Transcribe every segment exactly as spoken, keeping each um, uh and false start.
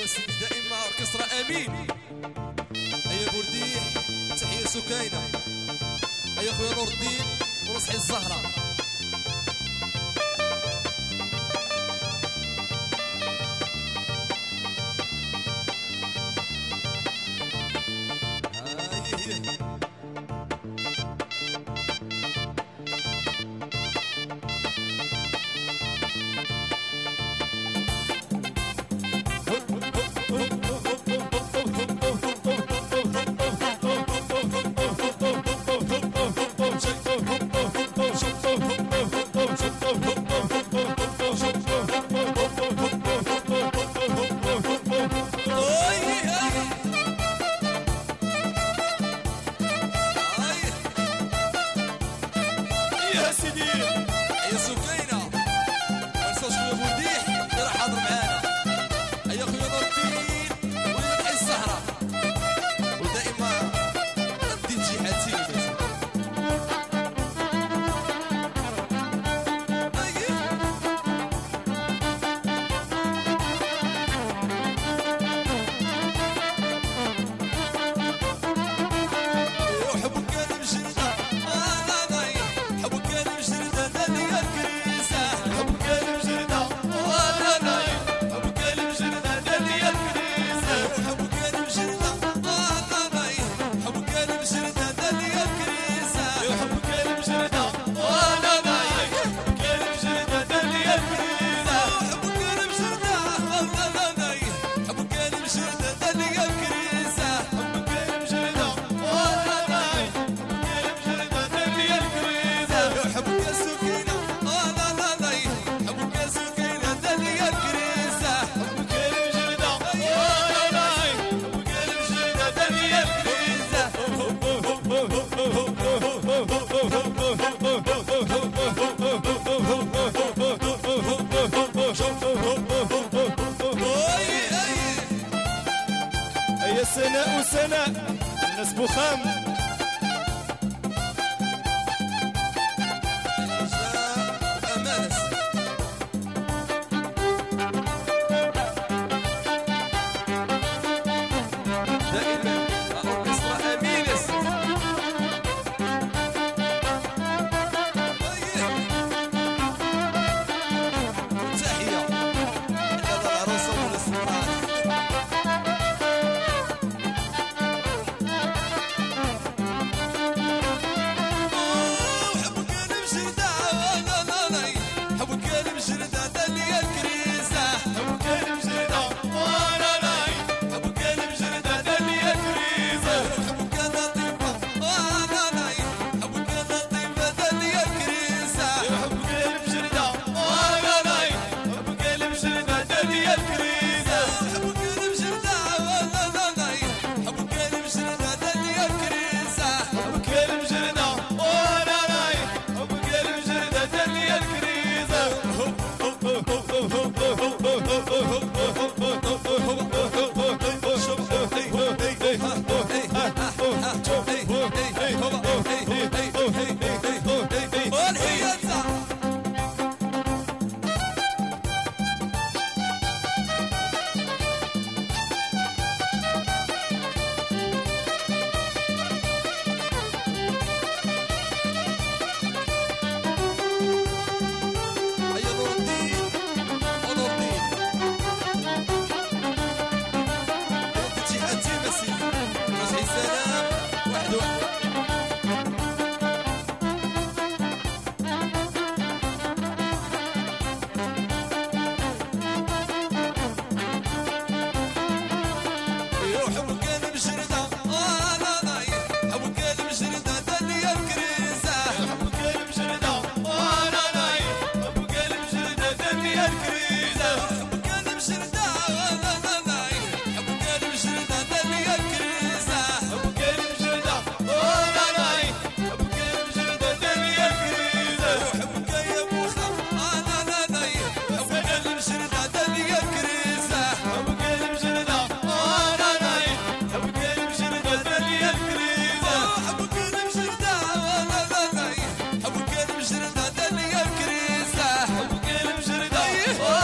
ايوا سيدي دائما اوركسترا امين. هيا بورديح تحيه سكينه. هيا خويا نور الدين ورصحي الزهره. يا سيدي يا سكينة مرساش خويا بورديح اللي راه حاضر معانا. هيا خويا نور الدين وليد الحي الزهرة ودائما الدين جهتي. هيا سناء وسناء الناس بوخام. Oh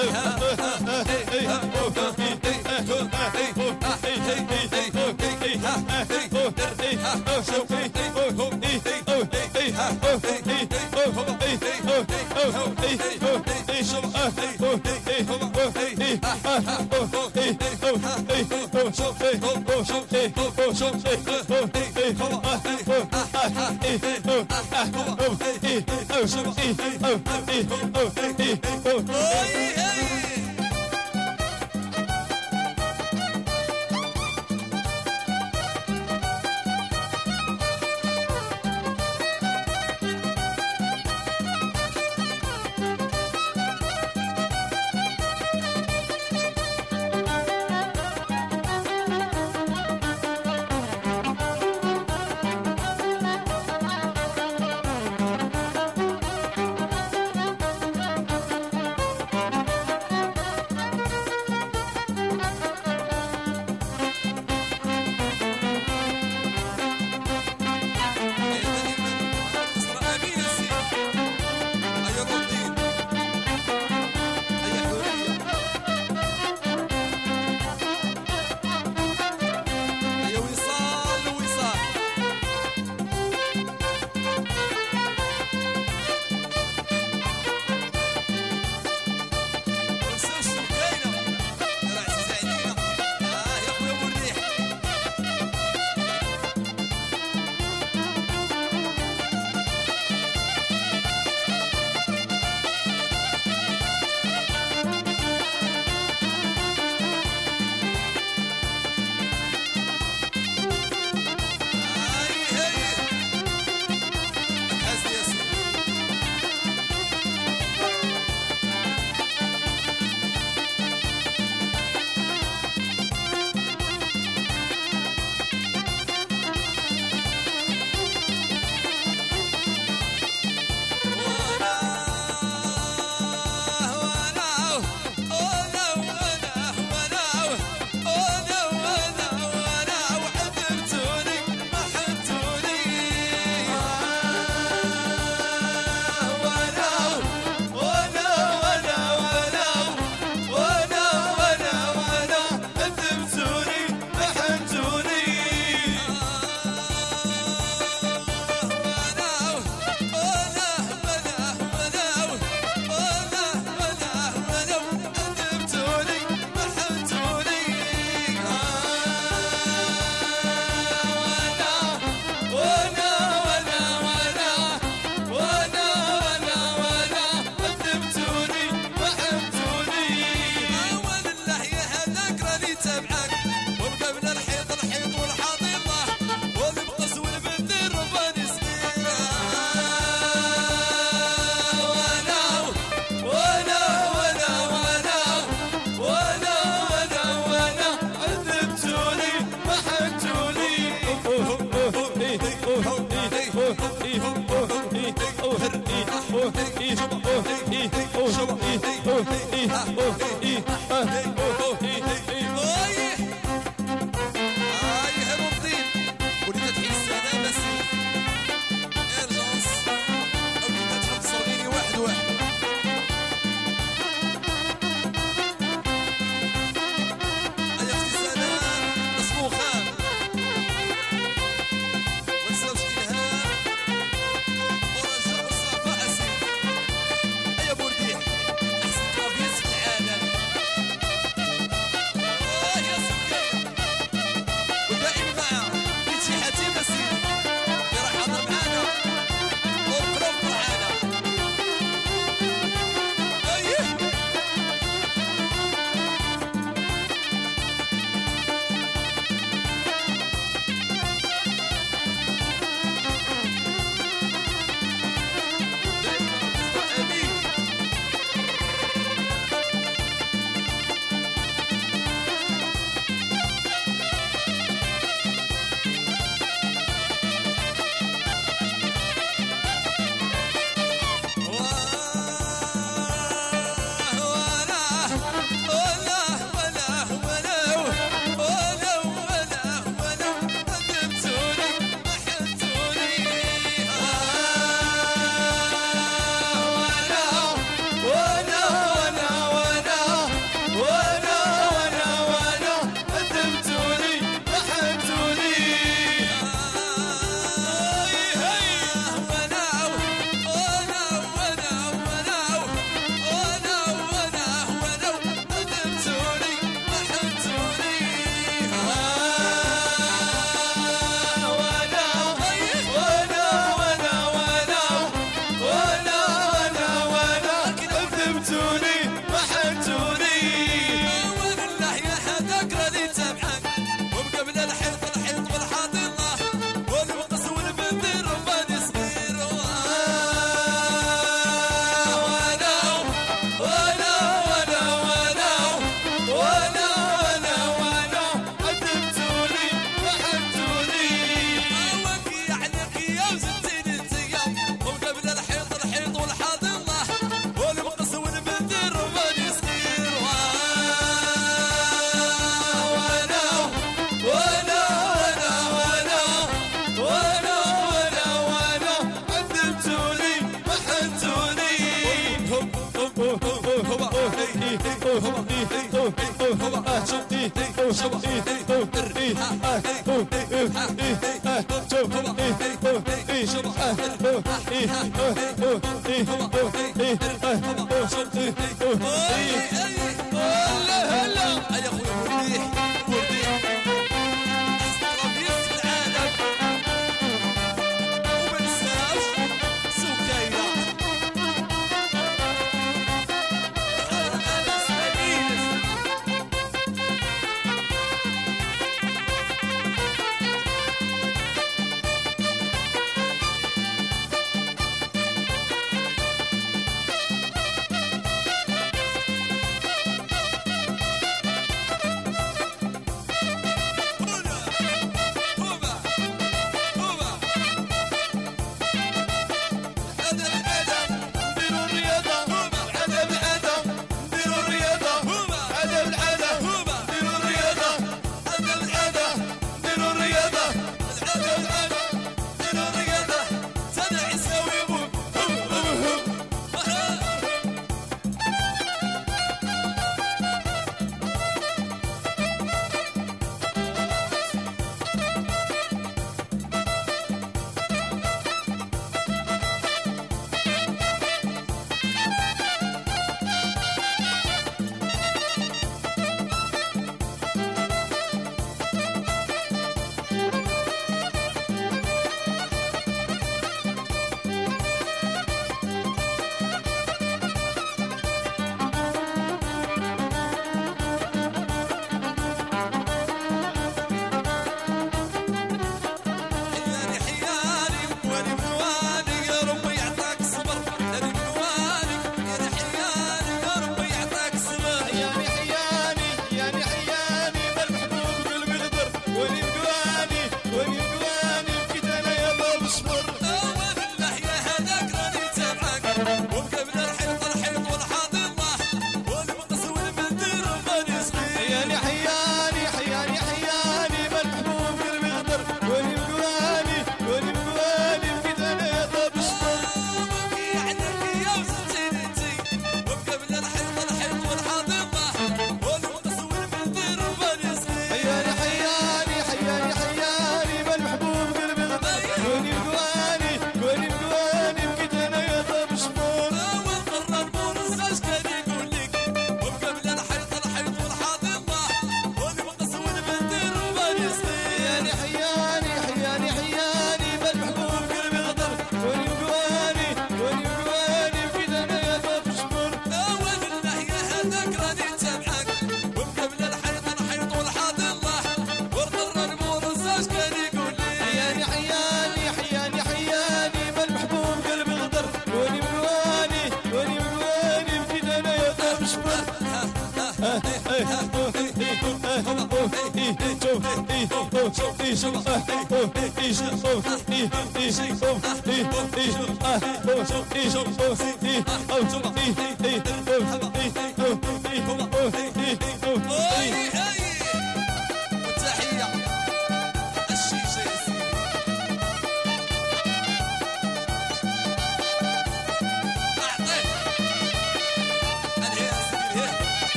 يا بورديح احسن كافيس في العالم حنتوني ما حنتوني والله يا هذاك راني تابعك ومقبل الحيط الحيط والحاضنة والمقص والبندر وماني صغير وانا وانا وانا وانا وانا وانا وانا عذبتوني ما حنتوني وكي عليك يا وزدتين انتيا ومقبل الحيط الحيط والحاضنة والمقص والبندر وماني صغير وانا وانا وانا وانا وانا وانا وانا عذبتوني ما حنتوني هلا هلا يا خويا ورديح ورديح ربيع العالم وما ننساوش سكينة أنس أنيس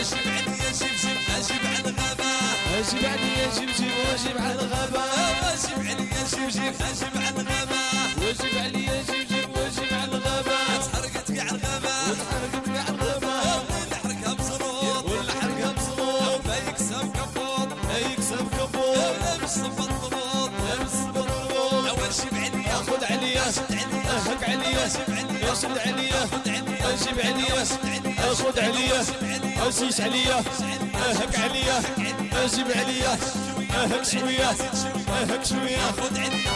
واجب عليا جيب جيب اجيب على الغابة واجب عليا جيب جيب واجب على الغابة واجب عليا جيب جيب اجيب على الغابة واجب عليا جيب جيب واجب على الغابة تحرقت كاع الغابة وتحرقت كاع الغابة واللي حرقها بزروط واللي حرقها بصمود ما يكسب كبوط ما يكسب كبوط لابس صفة الطبوط لابس بالطبوط واجب عليا خذ عليا شد عليا اهك عليا واجب عليا شد عليا خذ عليا واجب عليا خذ عليا أسيس عليا اهك عليا واجب عليا اهك شوية اهك شوية خذ عليا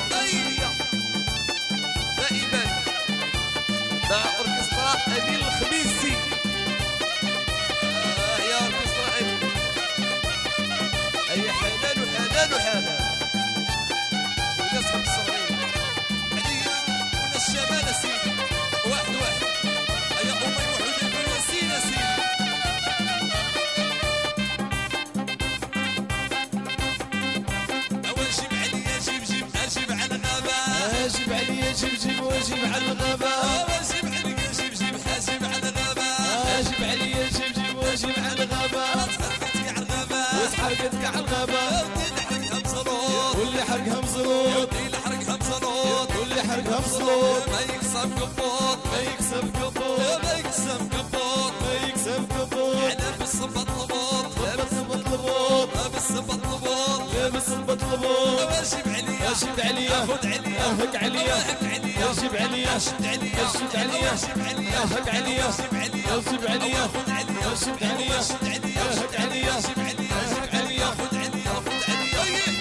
دائما مع اوركسترا امين الخميسي آه يا اوركسترا امين اي حنان وحنان وحنان وناس خمس صغيرين عليا وناس الشمال سيدي واحد واحد ايا امي وحده الفلسطين سيدي واجب عليا جيب جيب اجيب على الغابه واجب عليا جيب جيب واجب على الغابة واجب عليا جيب جيب اجيب على الغابه واجب عليا جيب جيب واجب على الغابة تحرقت كاع الغابه وتحرقت كاع الغابة واللي حرقها بزروط واللي حرقها مزروط اللي حرقها بزروط واللي حرقها مزروط ما يكسب كبوط ما يكسب كبوط ما يكسب كبوط ما يكسب كبوط لابس صفة الطبوط لابس بالطبوط لابس صفة الطبوط لابس بالطبوط واجب عليا واجب عليا خذ عليا اهك عليا اهك عليا واجب عليا شد عليا شد عليا واجب عليا اهك عليا واجب عليا واجب عليا خذ عليا واجب عليا شد عليا اهك عليا واجب عليا اهك عليا خذ عليا خذ عليا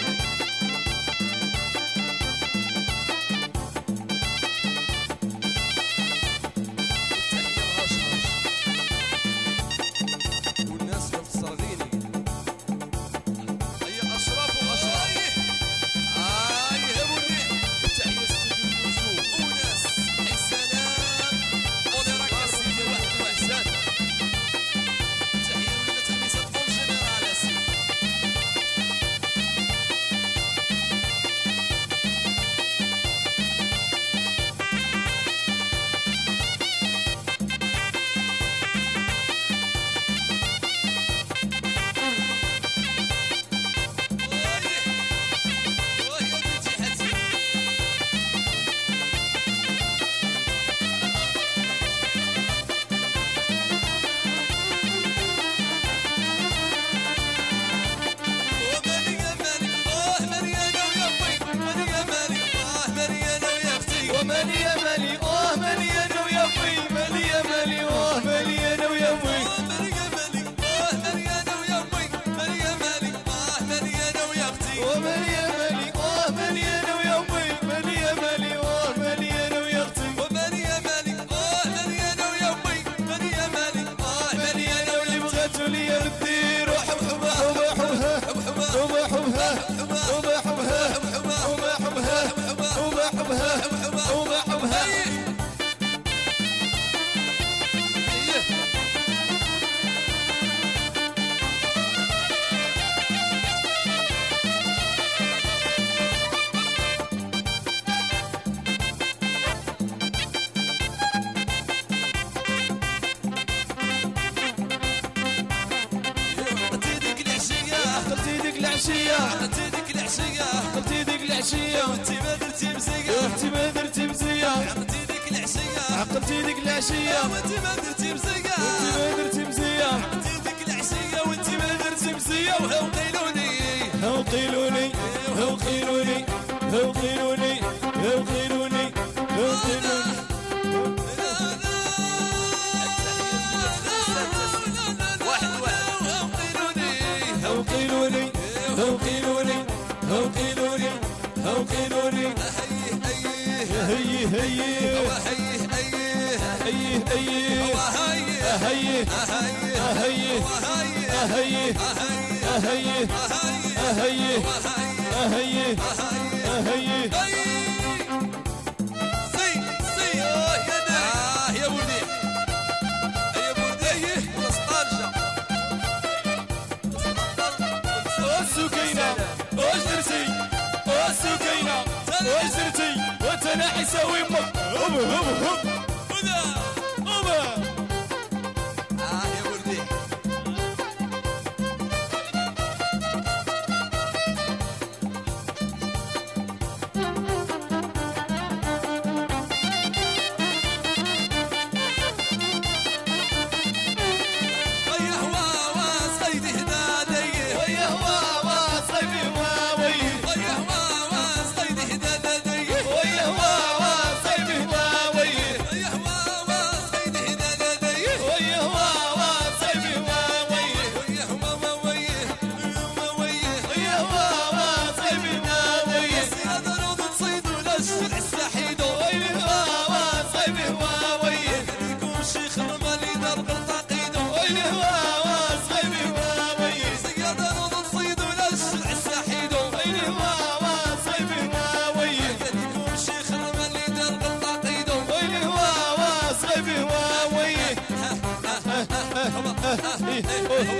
والناس في الصرغيني هيا اشرف واشرف هاي هبوني تحية استوديو النجوم وناس حي السلام وديرك سيدي واحد واحسان تحية ولاد خميسة طول جنرال سيدي وهي بنتي حسين ومالي يا مالي اه مريانة ويا بي مالي يا مالي اه مريانة ويا اختي ومالي يا مالي اه مالي انا ويا بي مالي يا مالي اه مالي انا ويا بي مالي يا مالي اه مريانة ويا بي مالي يا مالي اه مريانة ويا اختي ومالي يا مالي اه مالي انا ويا بي مالي يا مالي اه مالي انا ويا اختي ومالي يا مالي اه مريانة ويا بي مالي يا مالي اه مالي مريانة انا واللي ويا اختي بغاتو ليا ندير حب حبها وما حبها حب حبها وما حبها حبها وما حبها حب حبها وما حبها حب حبها وما حبها حب حبها وما حبها عطيتك العشية قلتي ديك العشية عطيتك العشية قلتي ديك العشية وانتي ما درتي مزية اختي ما درتي مزية عطيتك العشية عقلتي ديك العشية وانتي ما درتي مزية اختي ما درتي مزية عطيتك العشية وانتي ما درتي مزية وهاو قيلوني هاو قيلوني هاو قيلوني هاو قيلوني هاو قيلوني هاو قيلوني واحد واحد وهاو قيلوني هاو قيلوني هاو قيلوني هاو قيلوني هاو قيلوني هيه هيه هي هي وهيه هيه هي هي وهيه هي هيه هي وهيه هي هي هي هي سي سي يا نار يا بودي يا بودي وسطالجا السكينة واش درتي السكينة واش درتي وتناحي ساوي امك هب هب هب هنا هب اه يا بودي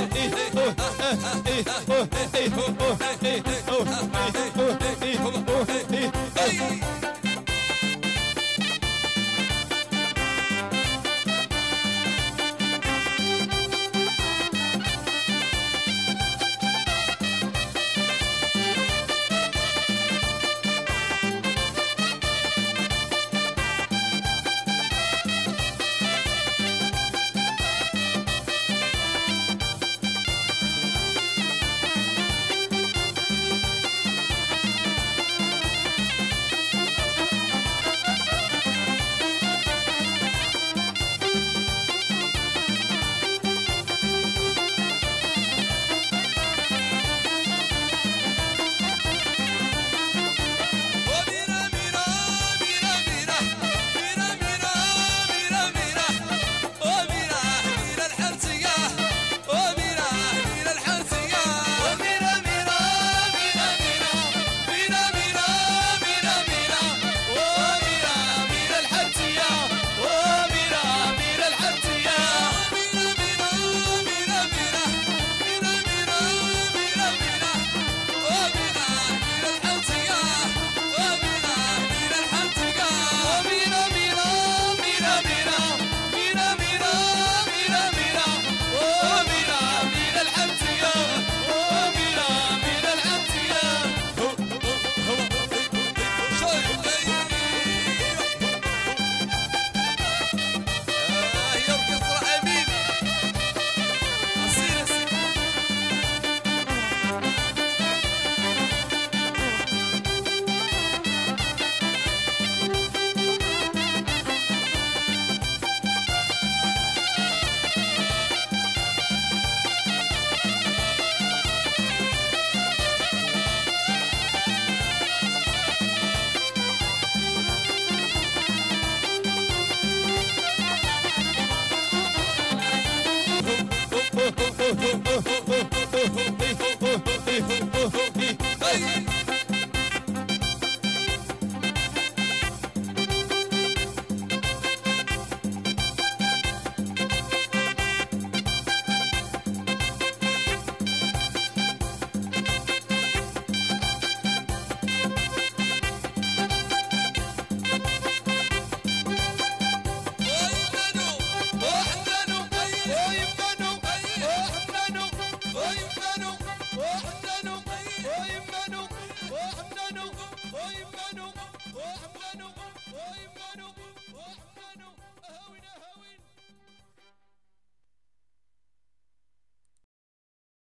ويمنو ويمنو ويمنو